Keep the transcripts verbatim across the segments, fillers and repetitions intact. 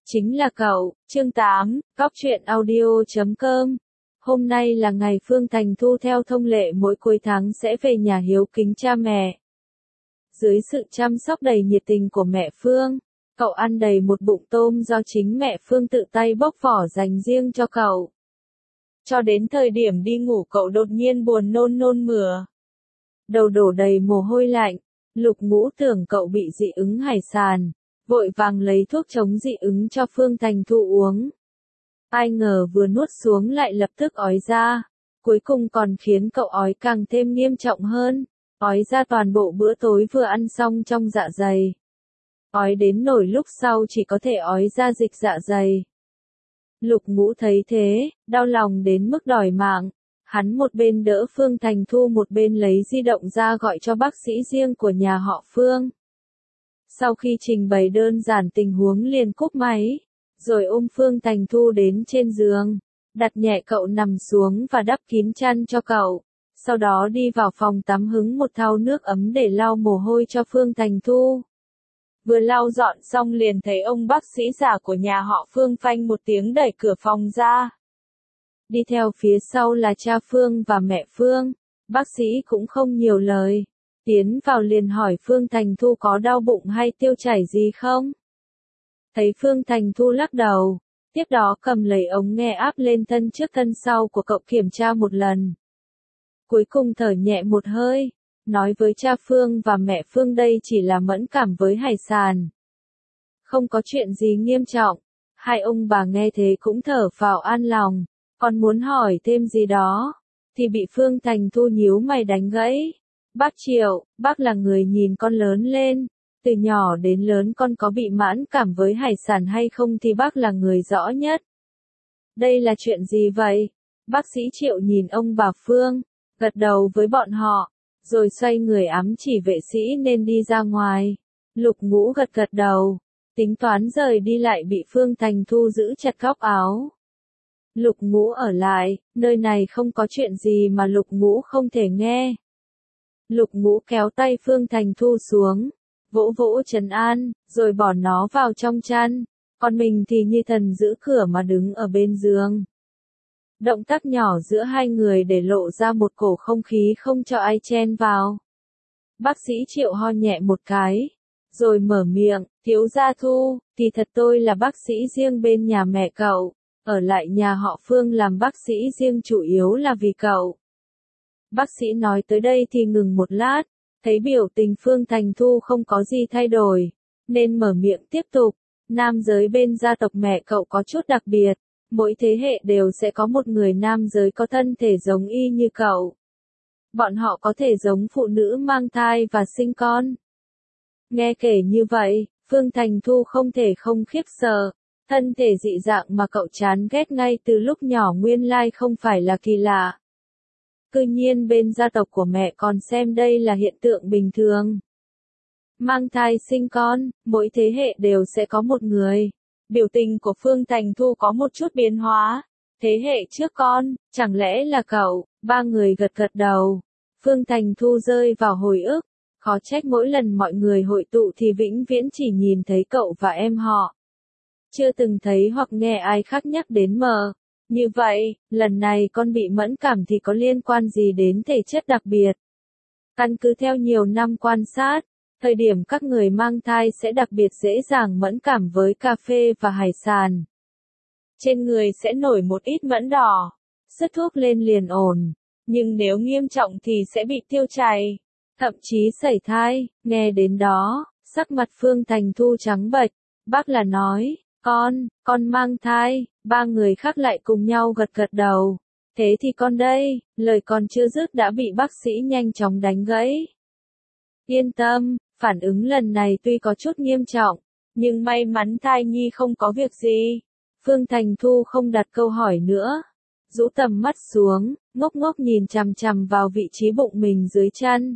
Chính là cậu, chương tám, Cóc truyện audio chấm com. Hôm nay là ngày Phương Thành Thu theo thông lệ mỗi cuối tháng sẽ về nhà hiếu kính cha mẹ. Dưới sự chăm sóc đầy nhiệt tình của mẹ Phương, cậu ăn đầy một bụng tôm do chính mẹ Phương tự tay bóc vỏ dành riêng cho cậu. Cho đến thời điểm đi ngủ cậu đột nhiên buồn nôn nôn mửa. Đầu đổ đầy mồ hôi lạnh, Lục Ngũ tưởng cậu bị dị ứng hải sản, vội vàng lấy thuốc chống dị ứng cho Phương Thành Thu uống. Ai ngờ vừa nuốt xuống lại lập tức ói ra, cuối cùng còn khiến cậu ói càng thêm nghiêm trọng hơn, ói ra toàn bộ bữa tối vừa ăn xong trong dạ dày. Ói đến nổi lúc sau chỉ có thể ói ra dịch dạ dày. Lục Ngũ thấy thế, đau lòng đến mức đòi mạng, hắn một bên đỡ Phương Thành Thu một bên lấy di động ra gọi cho bác sĩ riêng của nhà họ Phương. Sau khi trình bày đơn giản tình huống liền cúp máy, rồi ôm Phương Thành Thu đến trên giường, đặt nhẹ cậu nằm xuống và đắp kín chăn cho cậu, sau đó đi vào phòng tắm hứng một thau nước ấm để lau mồ hôi cho Phương Thành Thu. Vừa lau dọn xong liền thấy ông bác sĩ già của nhà họ Phương phanh một tiếng đẩy cửa phòng ra. Đi theo phía sau là cha Phương và mẹ Phương, bác sĩ cũng không nhiều lời. Tiến vào liền hỏi Phương Thành Thu có đau bụng hay tiêu chảy gì không? Thấy Phương Thành Thu lắc đầu, tiếp đó cầm lấy ống nghe áp lên thân trước thân sau của cậu kiểm tra một lần. Cuối cùng thở nhẹ một hơi, nói với cha Phương và mẹ Phương đây chỉ là mẫn cảm với hải sản. Không có chuyện gì nghiêm trọng, hai ông bà nghe thế cũng thở phào an lòng, còn muốn hỏi thêm gì đó, thì bị Phương Thành Thu nhíu mày đánh gãy. Bác Triệu, bác là người nhìn con lớn lên, từ nhỏ đến lớn con có bị mãn cảm với hải sản hay không thì bác là người rõ nhất. Đây là chuyện gì vậy? Bác sĩ Triệu nhìn ông bà Phương, gật đầu với bọn họ, rồi xoay người ám chỉ vệ sĩ nên đi ra ngoài. Lục Ngũ gật gật đầu, tính toán rời đi lại bị Phương Thành Thu giữ chặt góc áo. Lục Ngũ ở lại, nơi này không có chuyện gì mà Lục Ngũ không thể nghe. Lục Ngũ kéo tay Phương Thành Thu xuống, vỗ vỗ trấn an, rồi bỏ nó vào trong chăn, còn mình thì như thần giữ cửa mà đứng ở bên giường. Động tác nhỏ giữa hai người để lộ ra một cổ không khí không cho ai chen vào. Bác sĩ Triệu ho nhẹ một cái, rồi mở miệng, thiếu gia Thu, thì thật tôi là bác sĩ riêng bên nhà mẹ cậu, ở lại nhà họ Phương làm bác sĩ riêng chủ yếu là vì cậu. Bác sĩ nói tới đây thì ngừng một lát, thấy biểu tình Phương Thành Thu không có gì thay đổi, nên mở miệng tiếp tục, nam giới bên gia tộc mẹ cậu có chút đặc biệt, mỗi thế hệ đều sẽ có một người nam giới có thân thể giống y như cậu. Bọn họ có thể giống phụ nữ mang thai và sinh con. Nghe kể như vậy, Phương Thành Thu không thể không khiếp sợ, thân thể dị dạng mà cậu chán ghét ngay từ lúc nhỏ nguyên lai không phải là kỳ lạ. Cư nhiên bên gia tộc của mẹ còn xem đây là hiện tượng bình thường. Mang thai sinh con, mỗi thế hệ đều sẽ có một người. Biểu tình của Phương Thành Thu có một chút biến hóa. Thế hệ trước con, chẳng lẽ là cậu? Ba người gật gật đầu. Phương Thành Thu rơi vào hồi ức. Khó trách mỗi lần mọi người hội tụ thì vĩnh viễn chỉ nhìn thấy cậu và em họ. Chưa từng thấy hoặc nghe ai khác nhắc đến mờ. Như vậy, lần này con bị mẫn cảm thì có liên quan gì đến thể chất đặc biệt? Căn cứ theo nhiều năm quan sát, thời điểm các người mang thai sẽ đặc biệt dễ dàng mẫn cảm với cà phê và hải sản. Trên người sẽ nổi một ít mẫn đỏ, xức thuốc lên liền ổn, nhưng nếu nghiêm trọng thì sẽ bị tiêu chảy, thậm chí sẩy thai. Nghe đến đó, sắc mặt Phương Thành Thu trắng bệch, bác là nói, con, con mang thai. Ba người khác lại cùng nhau gật gật đầu. Thế thì con đây, lời còn chưa dứt đã bị bác sĩ nhanh chóng đánh gãy. Yên tâm, phản ứng lần này tuy có chút nghiêm trọng, nhưng may mắn thai nhi không có việc gì. Phương Thành Thu không đặt câu hỏi nữa, rũ tầm mắt xuống, ngốc ngốc nhìn chằm chằm vào vị trí bụng mình dưới chân.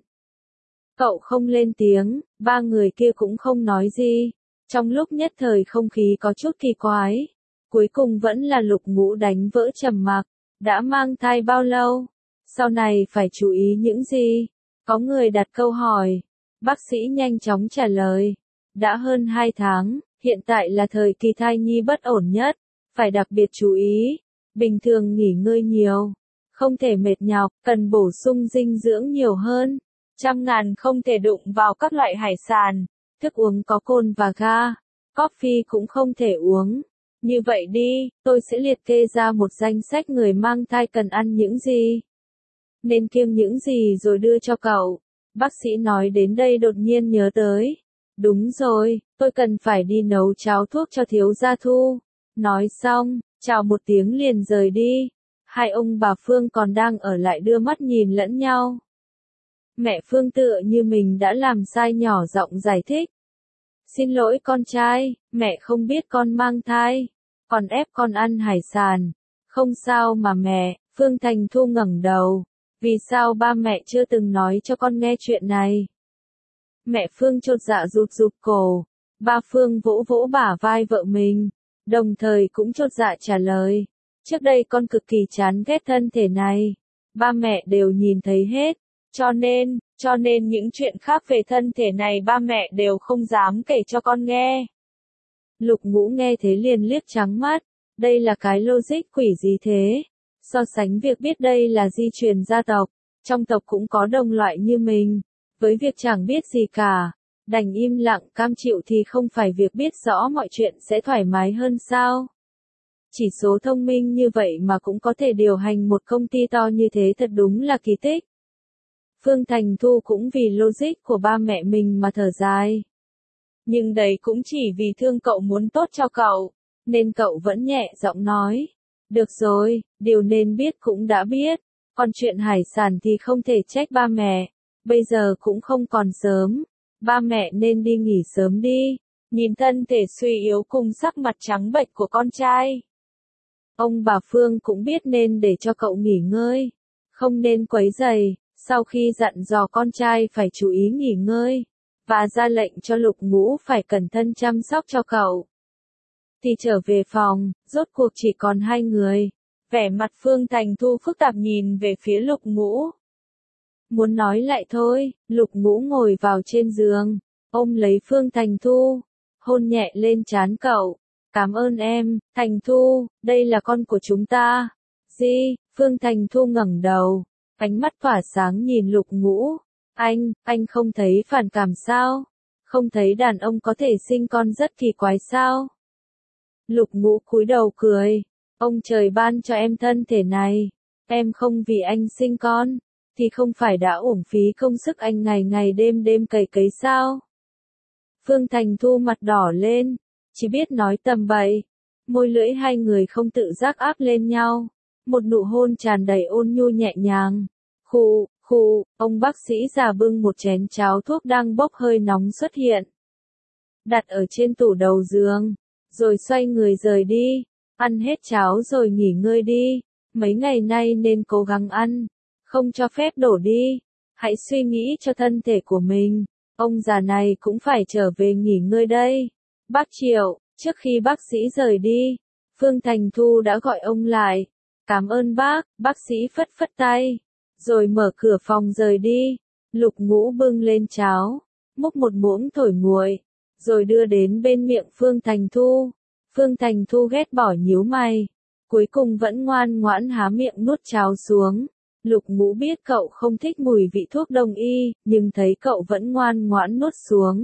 Cậu không lên tiếng, ba người kia cũng không nói gì. Trong lúc nhất thời không khí có chút kỳ quái. Cuối cùng vẫn là Lục Ngũ đánh vỡ trầm mặc. Đã mang thai bao lâu? Sau này phải chú ý những gì? Có người đặt câu hỏi. Bác sĩ nhanh chóng trả lời. Đã hơn hai tháng, Hiện tại là thời kỳ thai nhi bất ổn nhất, phải đặc biệt chú ý. Bình thường nghỉ ngơi nhiều, không thể mệt nhọc, cần bổ sung dinh dưỡng nhiều hơn. Trăm ngàn không thể đụng vào các loại hải sản, thức uống có cồn và ga, coffee cũng không thể uống. Như vậy đi, tôi sẽ liệt kê ra một danh sách người mang thai cần ăn những gì, nên kiêng những gì rồi đưa cho cậu. Bác sĩ nói đến đây đột nhiên nhớ tới. Đúng rồi, tôi cần phải đi nấu cháo thuốc cho thiếu gia Thu. Nói xong, chào một tiếng liền rời đi. Hai ông bà Phương còn đang ở lại đưa mắt nhìn lẫn nhau. Mẹ Phương tựa như mình đã làm sai nhỏ giọng giải thích. Xin lỗi con trai, mẹ không biết con mang thai, còn ép con ăn hải sản. Không sao mà mẹ, Phương Thành Thu ngẩng đầu. Vì sao ba mẹ chưa từng nói cho con nghe chuyện này? Mẹ Phương chột dạ rụt rụt cổ. Ba Phương vỗ vỗ bả vai vợ mình, đồng thời cũng chột dạ trả lời. Trước đây con cực kỳ chán ghét thân thể này. Ba mẹ đều nhìn thấy hết. Cho nên, cho nên những chuyện khác về thân thể này ba mẹ đều không dám kể cho con nghe. Lục Ngũ nghe thế liền liếc trắng mắt. Đây là cái logic quỷ gì thế? So sánh việc biết đây là di truyền gia tộc, trong tộc cũng có đồng loại như mình, với việc chẳng biết gì cả, đành im lặng cam chịu thì không phải việc biết rõ mọi chuyện sẽ thoải mái hơn sao? Chỉ số thông minh như vậy mà cũng có thể điều hành một công ty to như thế thật đúng là kỳ tích. Phương Thành Thu cũng vì logic của ba mẹ mình mà thở dài. Nhưng đấy cũng chỉ vì thương cậu muốn tốt cho cậu, nên cậu vẫn nhẹ giọng nói. Được rồi, điều nên biết cũng đã biết, còn chuyện hải sản thì không thể trách ba mẹ, bây giờ cũng không còn sớm, ba mẹ nên đi nghỉ sớm đi, nhìn thân thể suy yếu cùng sắc mặt trắng bệch của con trai. Ông bà Phương cũng biết nên để cho cậu nghỉ ngơi, không nên quấy rầy, sau khi dặn dò con trai phải chú ý nghỉ ngơi, và ra lệnh cho Lục Ngũ phải cẩn thận chăm sóc cho cậu. Thì trở về phòng, rốt cuộc chỉ còn hai người. Vẻ mặt Phương Thành Thu phức tạp nhìn về phía Lục Ngũ. Muốn nói lại thôi, Lục Ngũ ngồi vào trên giường, ôm lấy Phương Thành Thu, hôn nhẹ lên trán cậu. Cảm ơn em, Thành Thu, đây là con của chúng ta. Gì? Phương Thành Thu ngẩng đầu, ánh mắt tỏa sáng nhìn Lục Ngũ. Anh, anh không thấy phản cảm sao? Không thấy đàn ông có thể sinh con rất kỳ quái sao? Lục Ngũ cúi đầu cười. Ông trời ban cho em thân thể này. Em không vì anh sinh con, thì không phải đã uổng phí công sức anh ngày ngày đêm đêm cày cấy sao? Phương Thành Thu mặt đỏ lên, chỉ biết nói tầm bậy. Môi lưỡi hai người không tự giác áp lên nhau. Một nụ hôn tràn đầy ôn nhu nhẹ nhàng. Khụ, khụ, ông bác sĩ già bưng một chén cháo thuốc đang bốc hơi nóng xuất hiện. Đặt ở trên tủ đầu giường, rồi xoay người rời đi. Ăn hết cháo rồi nghỉ ngơi đi. Mấy ngày nay nên cố gắng ăn, không cho phép đổ đi. Hãy suy nghĩ cho thân thể của mình. Ông già này cũng phải trở về nghỉ ngơi đây. Bác Triệu, trước khi bác sĩ rời đi, Phương Thành Thu đã gọi ông lại. Cảm ơn bác, bác sĩ phất phất tay, rồi mở cửa phòng rời đi. Lục Ngũ bưng lên cháo, múc một muỗng thổi nguội, rồi đưa đến bên miệng Phương Thành Thu. Phương Thành Thu ghét bỏ nhíu mày, cuối cùng vẫn ngoan ngoãn há miệng nuốt cháo xuống. Lục Ngũ biết cậu không thích mùi vị thuốc đông y, nhưng thấy cậu vẫn ngoan ngoãn nuốt xuống,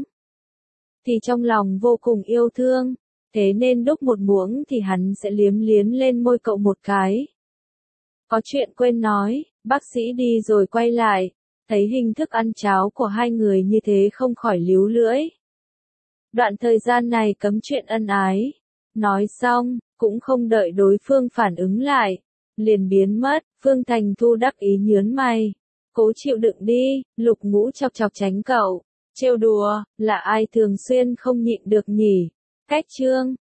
thì trong lòng vô cùng yêu thương, thế nên đúc một muỗng thì hắn sẽ liếm liếm lên môi cậu một cái. Có chuyện quên nói, bác sĩ đi rồi quay lại, thấy hình thức ăn cháo của hai người như thế không khỏi líu lưỡi. Đoạn thời gian này cấm chuyện ân ái. Nói xong, cũng không đợi đối phương phản ứng lại, liền biến mất. Phương Thành Thu đắc ý nhớn mày. Cố chịu đựng đi, Lục Ngũ chọc chọc tránh cậu. Trêu đùa, là ai thường xuyên không nhịn được nhỉ? Cách chương